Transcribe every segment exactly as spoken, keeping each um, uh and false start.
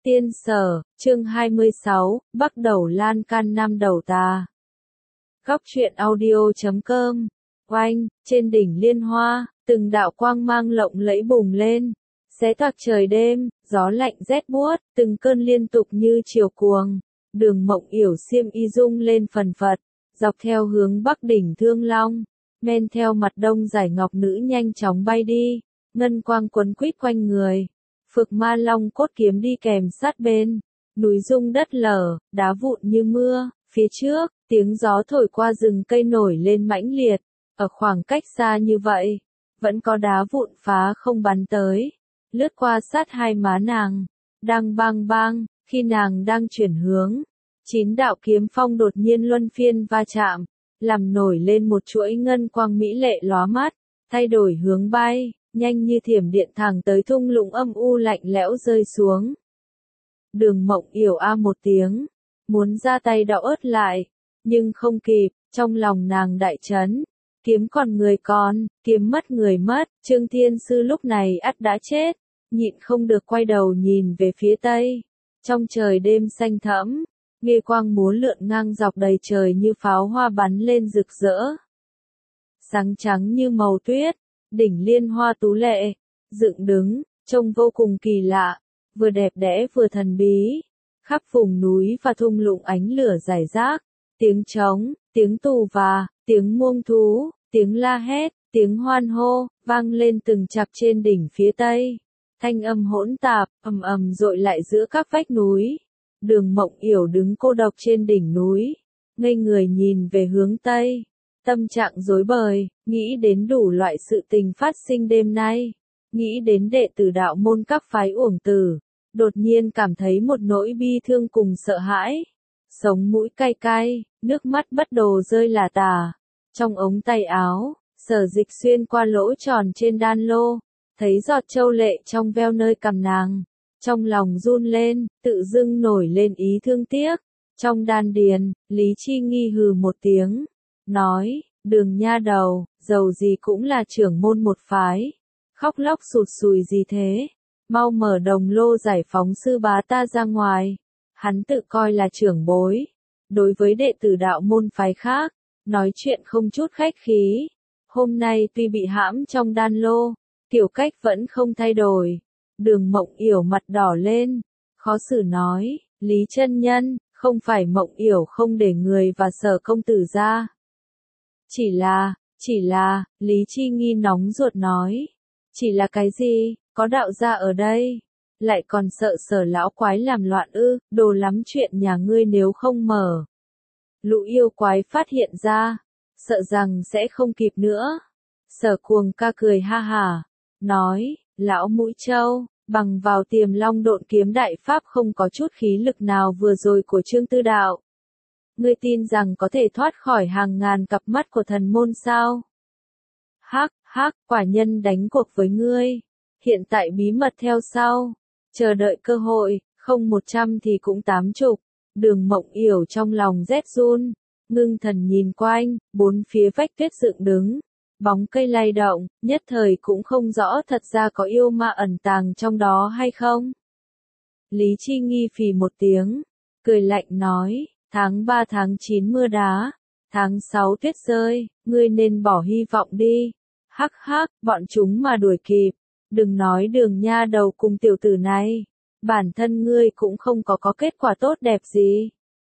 Tiên Sở, chương hai mươi sáu, Bắc đầu lan can nam đầu tà. Góc truyện audio chấm com. Oanh, trên đỉnh liên hoa, từng đạo quang mang lộng lẫy bùng lên, xé toạc trời đêm, gió lạnh rét buốt, từng cơn liên tục như chiều cuồng. Đường Mộng Yểu xiêm y rung lên phần phật, dọc theo hướng bắc đỉnh Thương Long, men theo mặt đông giải ngọc nữ nhanh chóng bay đi, ngân quang quấn quýt quanh người. Phược Ma Long cốt kiếm đi kèm sát bên, núi rung đất lở, đá vụn như mưa, phía trước, tiếng gió thổi qua rừng cây nổi lên mãnh liệt, ở khoảng cách xa như vậy, vẫn có đá vụn phá không bắn tới, lướt qua sát hai má nàng, đang bang bang, khi nàng đang chuyển hướng, chín đạo kiếm phong đột nhiên luân phiên va chạm, làm nổi lên một chuỗi ngân quang mỹ lệ lóa mắt, thay đổi hướng bay, nhanh như thiểm điện thẳng tới thung lũng âm u lạnh lẽo rơi xuống. Đường Mộng Yểu a một tiếng, muốn ra tay đau ớt lại, nhưng không kịp, trong lòng nàng đại chấn, kiếm còn người còn, kiếm mất người mất, Trương Thiên Sư lúc này ắt đã chết, nhịn không được quay đầu nhìn về phía tây, trong trời đêm xanh thẫm, nghê quang múa lượn ngang dọc đầy trời như pháo hoa bắn lên rực rỡ. Sáng trắng như màu tuyết, đỉnh liên hoa tú lệ, dựng đứng, trông vô cùng kỳ lạ, vừa đẹp đẽ vừa thần bí. Khắp vùng núi và thung lũng ánh lửa rải rác, tiếng trống, tiếng tù và, tiếng muông thú, tiếng la hét, tiếng hoan hô, vang lên từng chặp trên đỉnh phía tây. Thanh âm hỗn tạp, ầm ầm dội lại giữa các vách núi. Đường Mộng Yểu đứng cô độc trên đỉnh núi, ngây người nhìn về hướng tây. Tâm trạng rối bời, nghĩ đến đủ loại sự tình phát sinh đêm nay, nghĩ đến đệ tử đạo môn các phái uổng tử, đột nhiên cảm thấy một nỗi bi thương cùng sợ hãi. Sống mũi cay cay, nước mắt bất đồ rơi lả tả. Trong ống tay áo, Sở Dịch xuyên qua lỗ tròn trên đan lô, thấy giọt châu lệ trong veo nơi cằm nàng. Trong lòng run lên, tự dưng nổi lên ý thương tiếc. Trong đan điền, Lý Chi Nghi hừ một tiếng, nói, Đường nha đầu, dầu gì cũng là trưởng môn một phái, khóc lóc sụt sùi gì thế, mau mở đồng lô giải phóng sư bá ta ra ngoài. Hắn tự coi là trưởng bối, đối với đệ tử đạo môn phái khác, nói chuyện không chút khách khí. Hôm nay tuy bị hãm trong đan lô, tiểu cách vẫn không thay đổi. Đường Mộng Yểu mặt đỏ lên, khó xử nói, Lý chân nhân, không phải Mộng Yểu không để người và Sở công tử ra. Chỉ là, chỉ là, Lý Chi Nghi nóng ruột nói. Chỉ là cái gì, có đạo gia ở đây, lại còn sợ Sở lão quái làm loạn ư, đồ lắm chuyện nhà ngươi nếu không mở. Lũ yêu quái phát hiện ra, sợ rằng sẽ không kịp nữa. Sở Cuồng ca cười ha hả, nói, lão mũi trâu, bằng vào Tiềm Long độn kiếm đại pháp không có chút khí lực nào vừa rồi của Trương Tư Đạo. Ngươi tin rằng có thể thoát khỏi hàng ngàn cặp mắt của thần môn sao? Hắc, hắc, quả nhân đánh cuộc với ngươi. Hiện tại bí mật theo sau. Chờ đợi cơ hội, không một trăm thì cũng tám chục. Đường Mộng Yểu trong lòng rét run. Ngưng thần nhìn quanh, bốn phía vách tuyết dựng đứng. Bóng cây lay động, nhất thời cũng không rõ thật ra có yêu ma ẩn tàng trong đó hay không. Lý Chi Nghi phì một tiếng, cười lạnh nói. Tháng ba tháng chín mưa đá, tháng sáu tuyết rơi, ngươi nên bỏ hy vọng đi. Hắc hắc, bọn chúng mà đuổi kịp, đừng nói Đường nha đầu cùng tiểu tử này, bản thân ngươi cũng không có có kết quả tốt đẹp gì.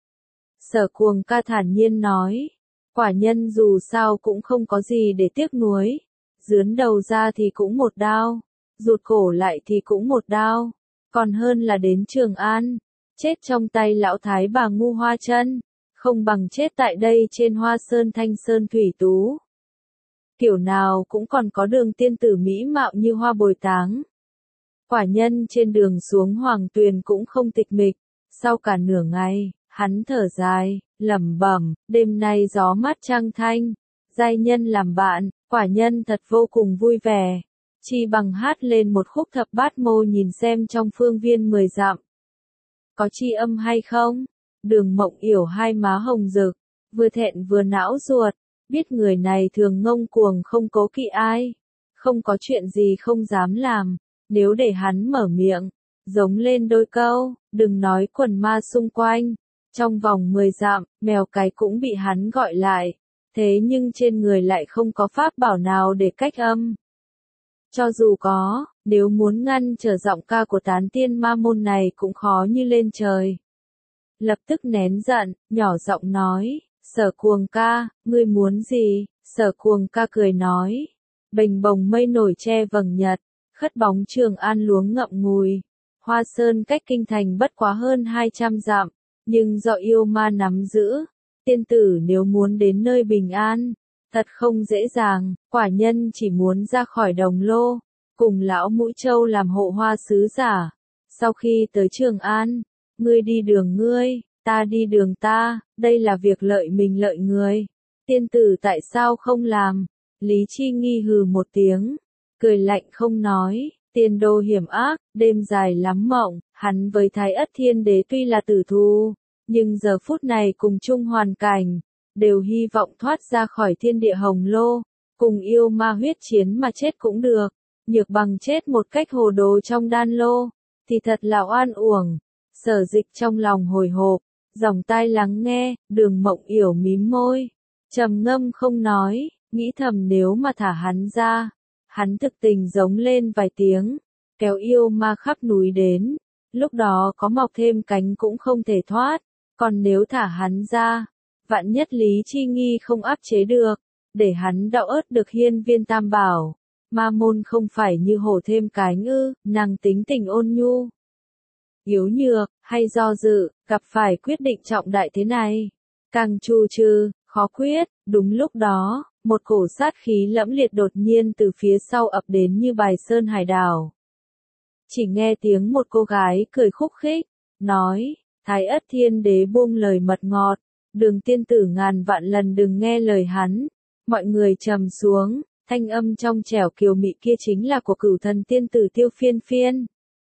Sở Cuồng ca thản nhiên nói, quả nhân dù sao cũng không có gì để tiếc nuối, dướn đầu ra thì cũng một đao, rụt cổ lại thì cũng một đao, còn hơn là đến Trường An. Chết trong tay lão thái bà Ngu Hoa Chân, không bằng chết tại đây trên Hoa Sơn Thanh Sơn Thủy Tú. Kiểu nào cũng còn có Đường tiên tử mỹ mạo như hoa bồi táng. Quả nhân trên đường xuống Hoàng Tuyền cũng không tịch mịch, sau cả nửa ngày, hắn thở dài, lẩm bẩm, đêm nay gió mát trăng thanh, giai nhân làm bạn, quả nhân thật vô cùng vui vẻ. Chi bằng hát lên một khúc thập bát mô nhìn xem trong phương viên mười dặm. Có chi âm hay không? Đường Mộng Yểu hai má hồng rực, vừa thẹn vừa não ruột, biết người này thường ngông cuồng không cố kỵ ai, không có chuyện gì không dám làm, nếu để hắn mở miệng, giống lên đôi câu, đừng nói quần ma xung quanh. Trong vòng mười dặm, mèo cái cũng bị hắn gọi lại, thế nhưng trên người lại không có pháp bảo nào để cách âm. Cho dù có, nếu muốn ngăn trở giọng ca của tán tiên ma môn này cũng khó như lên trời. Lập tức nén giận, nhỏ giọng nói, Sở Cuồng ca, ngươi muốn gì? Sở Cuồng ca cười nói, bềnh bồng mây nổi che vầng nhật, khất bóng Trường An luống ngậm ngùi. Hoa Sơn cách kinh thành bất quá hơn hai trăm dặm, nhưng do yêu ma nắm giữ, tiên tử nếu muốn đến nơi bình an, thật không dễ dàng. Quả nhân chỉ muốn ra khỏi đồng lô, cùng lão Mũi Châu làm hộ hoa sứ giả. Sau khi tới Trường An, ngươi đi đường ngươi, ta đi đường ta, đây là việc lợi mình lợi người. Tiên tử tại sao không làm? Lý Chi Nghi hừ một tiếng, cười lạnh không nói. Tiên đô hiểm ác, đêm dài lắm mộng, hắn với Thái Ất Thiên Đế tuy là tử thù, nhưng giờ phút này cùng chung hoàn cảnh, đều hy vọng thoát ra khỏi thiên địa hồng lô, cùng yêu ma huyết chiến mà chết cũng được, nhược bằng chết một cách hồ đồ trong đan lô, thì thật là oan uổng. Sở Dịch trong lòng hồi hộp, dòng tai lắng nghe, Đường Mộng Yểu mím môi, trầm ngâm không nói, nghĩ thầm nếu mà thả hắn ra, hắn thực tình giống lên vài tiếng, kéo yêu ma khắp núi đến, lúc đó có mọc thêm cánh cũng không thể thoát, còn nếu thả hắn ra, vạn nhất Lý Chi Nghi không áp chế được, để hắn đau ớt được hiên viên tam bảo, ma môn không phải như hổ thêm cánh ư? Nàng tính tình ôn nhu, yếu nhược, hay do dự, gặp phải quyết định trọng đại thế này, càng trù trừ, khó quyết. Đúng lúc đó, một cổ sát khí lẫm liệt đột nhiên từ phía sau ập đến như bài sơn hải đảo. Chỉ nghe tiếng một cô gái cười khúc khích, nói, Thái Ất Thiên Đế buông lời mật ngọt, Đường tiên tử ngàn vạn lần đừng nghe lời hắn. Mọi người trầm xuống, thanh âm trong trẻo kiều mị kia chính là của Cửu Thần tiên tử Tiêu Phiên Phiên.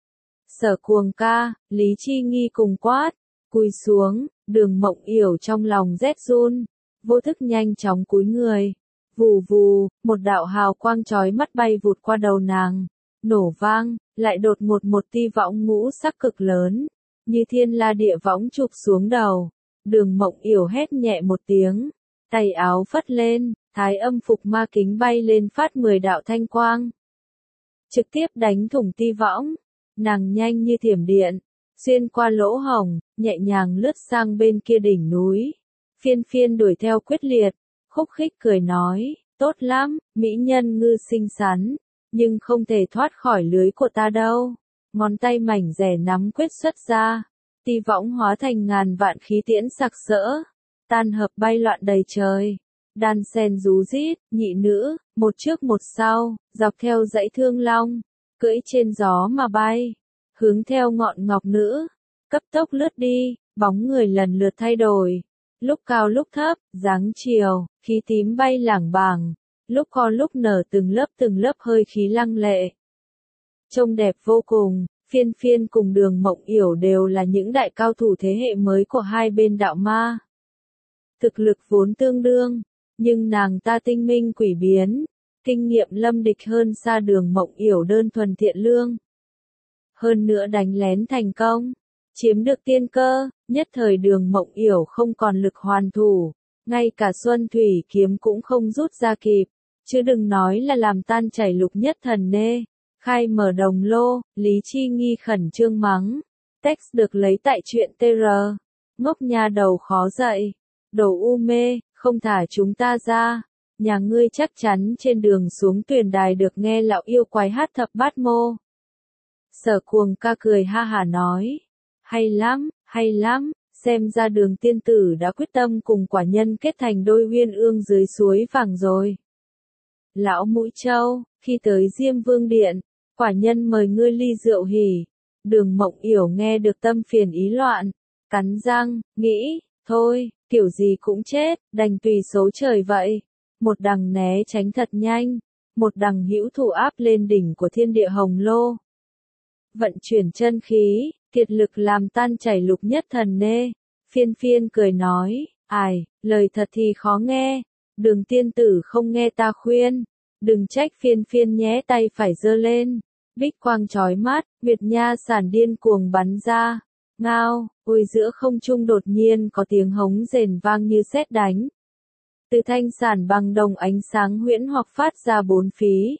Sở Cuồng ca, Lý Chi Nghi cùng quát, cúi xuống. Đường Mộng Yểu trong lòng rét run, vô thức nhanh chóng cúi người. Vù vù, một đạo hào quang chói mắt bay vụt qua đầu nàng, nổ vang, lại đột ngột một tia võng ngũ sắc cực lớn, như thiên la địa võng chụp xuống đầu. Đường Mộng Yểu hét nhẹ một tiếng, tay áo phất lên, Thái Âm Phục Ma Kính bay lên phát mười đạo thanh quang, trực tiếp đánh thủng tia võng. Nàng nhanh như thiểm điện, xuyên qua lỗ hổng, nhẹ nhàng lướt sang bên kia đỉnh núi. Phiên Phiên đuổi theo quyết liệt, khúc khích cười nói, tốt lắm, mỹ nhân ngư xinh xắn, nhưng không thể thoát khỏi lưới của ta đâu. Ngón tay mảnh rẻ nắm quyết xuất ra, tia võng hóa thành ngàn vạn khí tiễn sặc sỡ, tan hợp bay loạn đầy trời. Đan sen rú rít, nhị nữ, một trước một sau, dọc theo dãy thương long, cưỡi trên gió mà bay, hướng theo ngọn ngọc nữ, cấp tốc lướt đi, bóng người lần lượt thay đổi, lúc cao lúc thấp, dáng chiều, khí tím bay lảng bảng, lúc co lúc nở từng lớp từng lớp hơi khí lăng lệ. Trông đẹp vô cùng. Phiên Phiên cùng Đường Mộng Yểu đều là những đại cao thủ thế hệ mới của hai bên đạo ma. Thực lực vốn tương đương, nhưng nàng ta tinh minh quỷ biến, kinh nghiệm lâm địch hơn xa Đường Mộng Yểu đơn thuần thiện lương. Hơn nữa đánh lén thành công, chiếm được tiên cơ, nhất thời Đường Mộng Yểu không còn lực hoàn thủ, ngay cả Xuân Thủy kiếm cũng không rút ra kịp, chứ đừng nói là làm tan chảy lục nhất thần nê. Khai mở đồng lô, Lý Chi Nghi khẩn trương mắng. Text được lấy tại truyện tê rờ. Ngốc nhà đầu khó dậy. Đồ u mê, không thả chúng ta ra. Nhà ngươi chắc chắn trên đường xuống tuyển đài được nghe lão yêu quái hát thập bát mô. Sở Cuồng ca cười ha hả nói. Hay lắm, hay lắm, xem ra Đường tiên tử đã quyết tâm cùng quả nhân kết thành đôi uyên ương dưới suối vàng rồi. Lão Mũi Châu, khi tới Diêm Vương Điện, quả nhân mời ngươi ly rượu hỉ. Đường Mộng Yểu nghe được tâm phiền ý loạn, cắn răng, nghĩ, thôi, kiểu gì cũng chết, đành tùy số trời vậy. Một đằng né tránh thật nhanh, một đằng hữu thủ áp lên đỉnh của thiên địa hồng lô. Vận chuyển chân khí, kiệt lực làm tan chảy lục nhất thần nê. Phiên Phiên cười nói, ai, lời thật thì khó nghe. Đường tiên tử không nghe ta khuyên, đừng trách Phiên Phiên nhé, tay phải giơ lên. bích quang chói mắt, Nguyệt Nha sản điên cuồng bắn ra. Ngao, ôi giữa không trung đột nhiên có tiếng hống rền vang như sét đánh. Từ thanh sản bằng đồng ánh sáng huyễn hoặc phát ra bốn phía.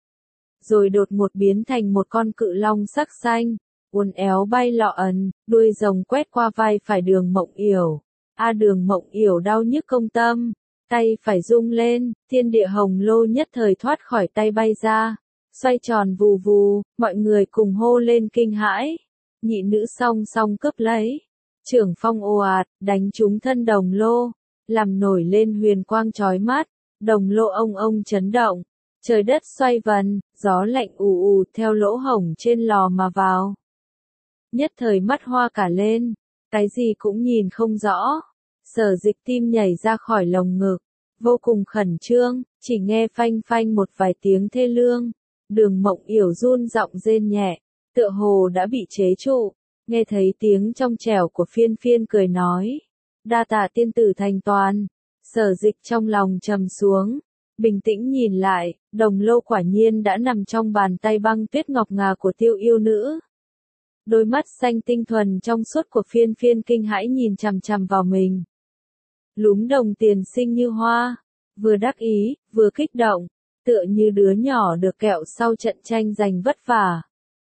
Rồi đột ngột biến thành một con cự long sắc xanh, uốn éo bay lọ ẩn, đuôi rồng quét qua vai phải Đường Mộng Yểu. A Đường Mộng Yểu đau nhức công tâm, tay phải rung lên, thiên địa hồng lô nhất thời thoát khỏi tay bay ra, xoay tròn vù vù, mọi người cùng hô lên kinh hãi. Nhị nữ song song cướp lấy, trưởng phong ồ ạt, đánh trúng thân đồng lô, làm nổi lên huyền quang chói mắt, đồng lô ông ông chấn động, trời đất xoay vần, gió lạnh ù ù theo lỗ hổng trên lò mà vào. Nhất thời mắt hoa cả lên, cái gì cũng nhìn không rõ. Sở Dịch tim nhảy ra khỏi lồng ngực, vô cùng khẩn trương, chỉ nghe phanh phanh một vài tiếng thê lương. Đường Mộng Yểu run giọng rên nhẹ, tựa hồ đã bị chế trụ, nghe thấy tiếng trong trẻo của Phiên Phiên cười nói. Đa tạ tiên tử thành toàn. Sở Dịch trong lòng trầm xuống, bình tĩnh nhìn lại, đồng lô quả nhiên đã nằm trong bàn tay băng tuyết ngọc ngà của Tiêu yêu nữ. Đôi mắt xanh tinh thuần trong suốt của Phiên Phiên kinh hãi nhìn chằm chằm vào mình. Lúm đồng tiền xinh như hoa, vừa đắc ý, vừa kích động, tựa như đứa nhỏ được kẹo sau trận tranh giành vất vả.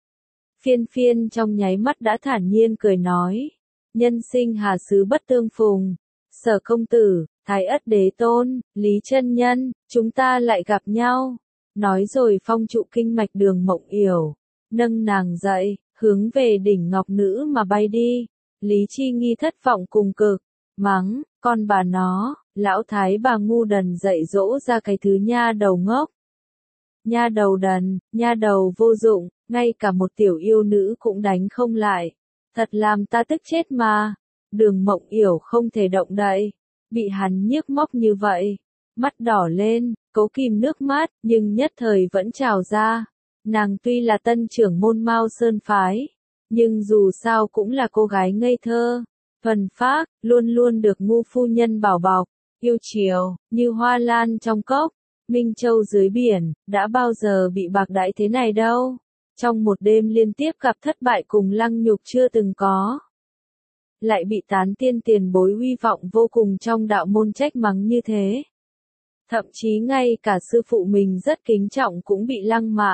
Phiên Phiên trong nháy mắt đã thản nhiên cười nói, nhân sinh hà xứ bất tương phùng, Sở công tử, Thái Ất đế tôn, Lý chân nhân, chúng ta lại gặp nhau. Nói rồi phong trụ kinh mạch Đường Mộng Yểu, nâng nàng dậy, hướng về đỉnh ngọc nữ mà bay đi. Lý Chi Nghi thất vọng cùng cực, mắng, con bà nó, lão thái bà ngu đần dạy dỗ ra cái thứ nha đầu ngốc. Nha đầu đần, nha đầu vô dụng, ngay cả một tiểu yêu nữ cũng đánh không lại. Thật làm ta tức chết mà. Đường Mộng Yểu không thể động đậy, bị hắn nhiếc móc như vậy, mắt đỏ lên, cố kìm nước mắt, nhưng nhất thời vẫn trào ra. Nàng tuy là tân trưởng môn Mao Sơn phái, nhưng dù sao cũng là cô gái ngây thơ, thuần phác, luôn luôn được ngu phu nhân bảo bọc, yêu chiều, như hoa lan trong cốc, Minh Châu dưới biển, đã bao giờ bị bạc đãi thế này đâu. Trong một đêm liên tiếp gặp thất bại cùng lăng nhục chưa từng có. Lại bị tán tiên tiền bối uy vọng vô cùng trong đạo môn trách mắng như thế. Thậm chí ngay cả sư phụ mình rất kính trọng cũng bị lăng mạ.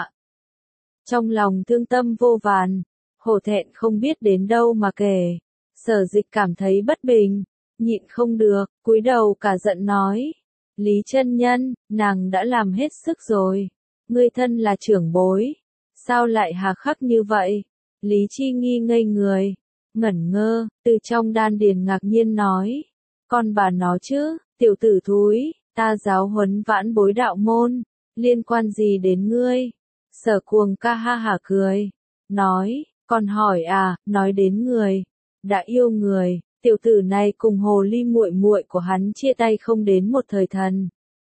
Trong lòng thương tâm vô vàn, hổ thẹn không biết đến đâu mà kể. Sở Dịch cảm thấy bất bình, nhịn không được, cúi đầu cả giận nói. Lý chân nhân, nàng đã làm hết sức rồi. Ngươi thân là trưởng bối, sao lại hà khắc như vậy? Lý Chi Nghi ngây người, ngẩn ngơ, từ trong đan điền ngạc nhiên nói. Con bà nó chứ, tiểu tử thúi, ta giáo huấn vãn bối đạo môn, liên quan gì đến ngươi? Sở Cuồng ca ha hả cười, nói, còn hỏi à, nói đến người, đã yêu người, tiểu tử này cùng hồ ly muội muội của hắn chia tay không đến một thời thần.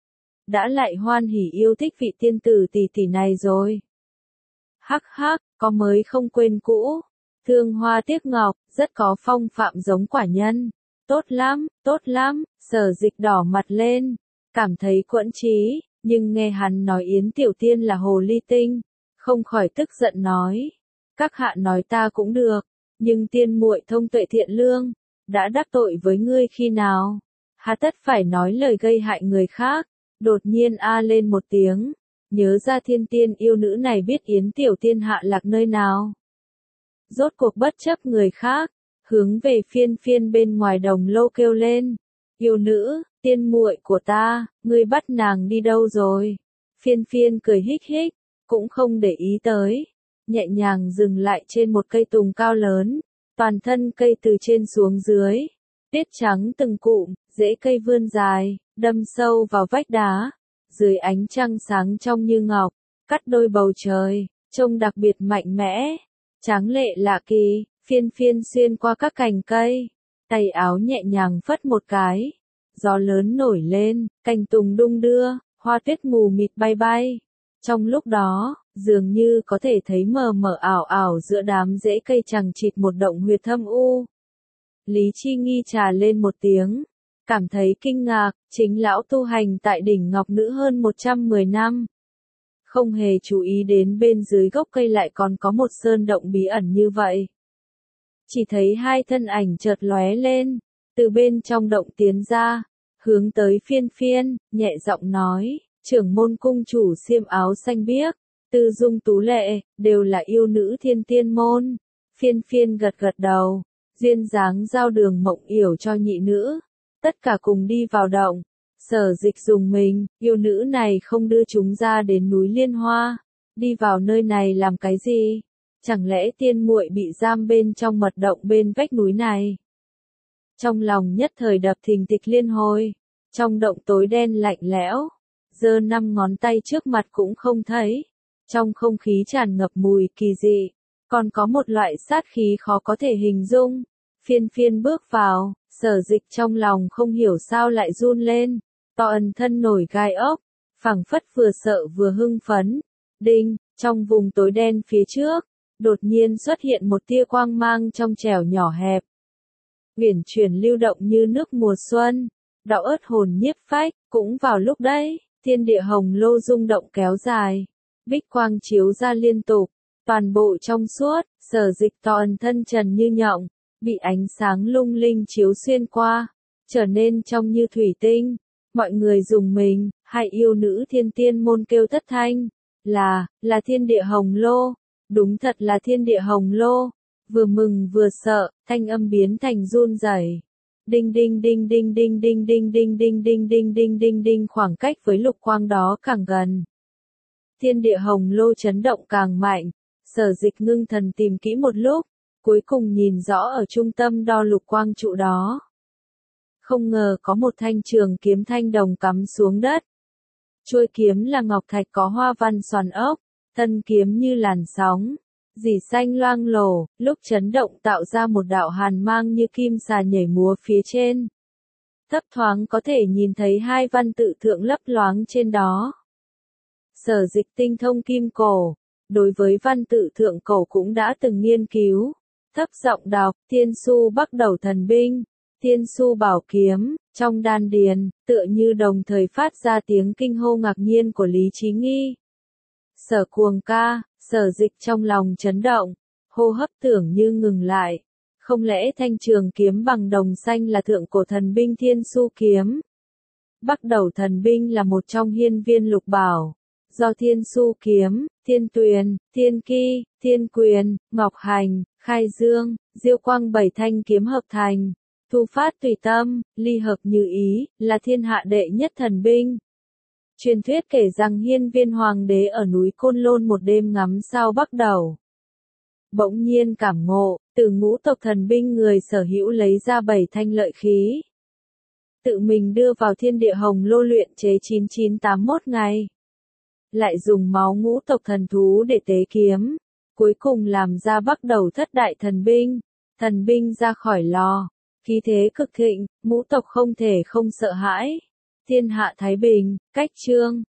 Đã lại hoan hỉ yêu thích vị tiên tử tỷ tỷ này rồi. Hắc hắc, có mới không quên cũ. Thương hoa tiếc ngọc, rất có phong phạm giống quả nhân. Tốt lắm, tốt lắm, Sở Dịch đỏ mặt lên, cảm thấy quẫn trí, nhưng nghe hắn nói Yến Tiểu Tiên là hồ ly tinh, không khỏi tức giận nói. Các hạ nói ta cũng được, nhưng tiên muội thông tuệ thiện lương, đã đắc tội với ngươi khi nào? Hà tất phải nói lời gây hại người khác. Đột nhiên a lên một tiếng, nhớ ra thiên tiên yêu nữ này biết Yến Tiểu Tiên hạ lạc nơi nào. Rốt cuộc bất chấp người khác, hướng về Phiên Phiên bên ngoài đồng lô kêu lên. Yêu nữ, tiên muội của ta, ngươi bắt nàng đi đâu rồi? Phiên Phiên cười hích hích, cũng không để ý tới, nhẹ nhàng dừng lại trên một cây tùng cao lớn, toàn thân cây từ trên xuống dưới, tuyết trắng từng cụm, rễ cây vươn dài, đâm sâu vào vách đá, dưới ánh trăng sáng trong như ngọc, cắt đôi bầu trời, trông đặc biệt mạnh mẽ, tráng lệ lạ kỳ. Phiên Phiên xuyên qua các cành cây, tay áo nhẹ nhàng phất một cái, gió lớn nổi lên, cành tùng đung đưa, hoa tuyết mù mịt bay bay. Trong lúc đó, dường như có thể thấy mờ mờ ảo ảo giữa đám rễ cây chằng chịt một động huyệt thâm u. Lý Chi Nghi trà lên một tiếng, cảm thấy kinh ngạc, chính lão tu hành tại đỉnh Ngọc Nữ hơn một trăm mười năm. không hề chú ý đến bên dưới gốc cây lại còn có một sơn động bí ẩn như vậy. Chỉ thấy hai thân ảnh chợt lóe lên, từ bên trong động tiến ra, hướng tới Phiên Phiên, nhẹ giọng nói, trưởng môn cung chủ xiêm áo xanh biếc, tư dung tú lệ, đều là yêu nữ thiên tiên môn. Phiên Phiên gật gật đầu, duyên dáng giao đường mộng yểu cho nhị nữ, tất cả cùng đi vào động. Sở Dịch dùng mình, yêu nữ này không đưa chúng ra đến núi Liên Hoa, đi vào nơi này làm cái gì? Chẳng lẽ tiên muội bị giam bên trong mật động bên vách núi này? Trong lòng nhất thời đập thình thịch liên hồi, trong động tối đen lạnh lẽo, giơ năm ngón tay trước mặt cũng không thấy, trong không khí tràn ngập mùi kỳ dị, còn có một loại sát khí khó có thể hình dung. Phiên Phiên bước vào, Sở Dịch trong lòng không hiểu sao lại run lên, toàn thân nổi gai ốc, phảng phất vừa sợ vừa hưng phấn. Đinh, trong vùng tối đen phía trước, đột nhiên xuất hiện một tia quang mang trong trẻo nhỏ hẹp. Uyển chuyển lưu động như nước mùa xuân, đạo ớt hồn nhiếp phách, cũng vào lúc đấy, thiên địa hồng lô rung động kéo dài, bích quang chiếu ra liên tục, toàn bộ trong suốt, Sở Dịch toàn thân trần như nhộng, bị ánh sáng lung linh chiếu xuyên qua, trở nên trong như thủy tinh. Mọi người dùng mình, hai yêu nữ thiên tiên môn kêu thất thanh, là, là thiên địa hồng lô, đúng thật là thiên địa hồng lô, vừa mừng vừa sợ, thanh âm biến thành run rẩy. Đinh đinh đinh đinh đinh đinh đinh đinh đinh đinh đinh đinh đinh đinh khoảng cách với lục quang đó càng gần. Thiên địa hồng lô chấn động càng mạnh, Sở Dịch ngưng thần tìm kỹ một lúc, cuối cùng nhìn rõ ở trung tâm đo lục quang trụ đó. Không ngờ có một thanh trường kiếm thanh đồng cắm xuống đất. Chuôi kiếm là ngọc thạch có hoa văn xoàn ốc, thân kiếm như làn sóng, rỉ xanh loang lổ, lúc chấn động tạo ra một đạo hàn mang như kim xà nhảy múa phía trên. Thấp thoáng có thể nhìn thấy hai văn tự thượng lấp loáng trên đó. Sở Dịch tinh thông kim cổ, đối với văn tự thượng cổ cũng đã từng nghiên cứu. Thấp giọng đọc, Thiên Su Bắc Đầu Thần Binh, Thiên Su Bảo Kiếm, trong đan điền, tựa như đồng thời phát ra tiếng kinh hô ngạc nhiên của Lý Chí Nghi. Sở Cuồng ca, Sở Dịch trong lòng chấn động, hô hấp tưởng như ngừng lại. Không lẽ thanh trường kiếm bằng đồng xanh là thượng cổ thần binh Thiên Su Kiếm? Bắc Đầu Thần Binh là một trong hiên viên lục bảo, do Thiên Su Kiếm, Thiên Tuyền, Thiên Ki, Thiên Quyền, Ngọc Hành, Khai Dương, Diêu Quang bảy thanh kiếm hợp thành, thu phát tùy tâm, ly hợp như ý, là thiên hạ đệ nhất thần binh. Truyền thuyết kể rằng hiên viên hoàng đế ở núi Côn Lôn một đêm ngắm sao Bắc Đầu. Bỗng nhiên cảm ngộ, từ ngũ tộc thần binh người sở hữu lấy ra bảy thanh lợi khí. Tự mình đưa vào thiên địa hồng lô luyện chế chín chín tám mốt ngày. Lại dùng máu ngũ tộc thần thú để tế kiếm. Cuối cùng làm ra Bắc Đầu thất đại thần binh. Thần binh ra khỏi lò. Khí thế cực thịnh, ngũ tộc không thể không sợ hãi. Thiên hạ thái bình, cách chương.